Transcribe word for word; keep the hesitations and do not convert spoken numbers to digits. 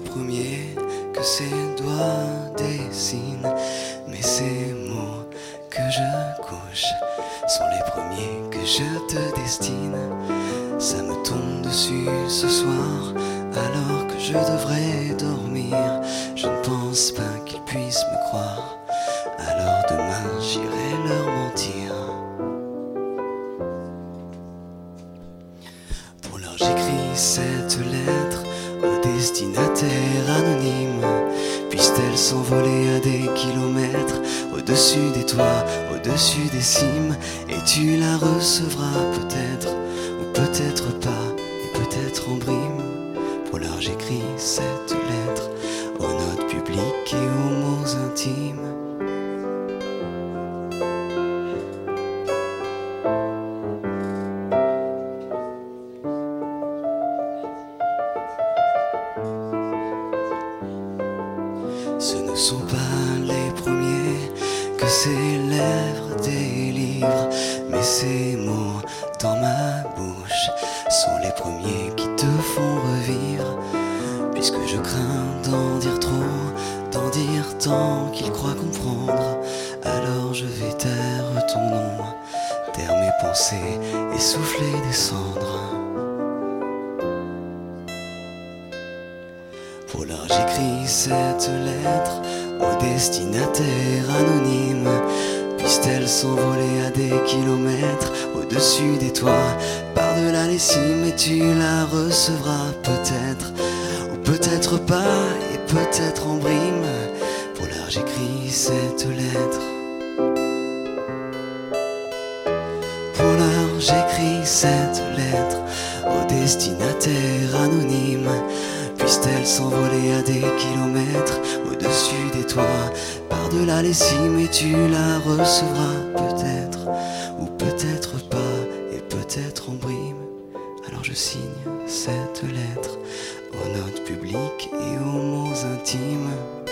premiers que ses doigts dessinent, mais ces mots que je couche sont les premiers que je te destine. Ça me tombe dessus ce soir alors que je devrais dormir. Je ne pense pas qu'ils puissent me croire, alors demain j'irai leur mentir. Pour leur j'écris cette lettre au destinataire anonyme. Puisse-t-elle s'envoler à des kilomètres au-dessus des toits, au-dessus des cimes, et tu la recevras peut-être, ou peut-être pas, et peut-être en brime. Pour l'heure j'écris cette lettre aux notes publiques et aux mots intimes. Ce ne sont pas les premiers que ces lèvres délivrent, mais ces mots dans ma bouche sont les premiers qui te font revivre. Puisque je crains d'en dire trop, d'en dire tant qu'ils croient comprendre, alors je vais taire ton nom, taire mes pensées et souffler des cendres. Pour l'heure j'écris cette lettre au destinataire anonyme. Puisse-t-elle s'envoler à des kilomètres au-dessus des toits, par-delà les cimes, et tu la recevras peut-être, ou peut-être pas, et peut-être en brime. Pour l'heure j'écris cette lettre. Pour l'heure j'écris cette lettre au destinataire anonyme. Puisse-t-elle s'envoler à des kilomètres au-dessus des toits, par-delà les cimes, et tu la recevras peut-être, ou peut-être pas, et peut-être en brime. Alors je signe cette lettre aux notes publiques et aux mots intimes.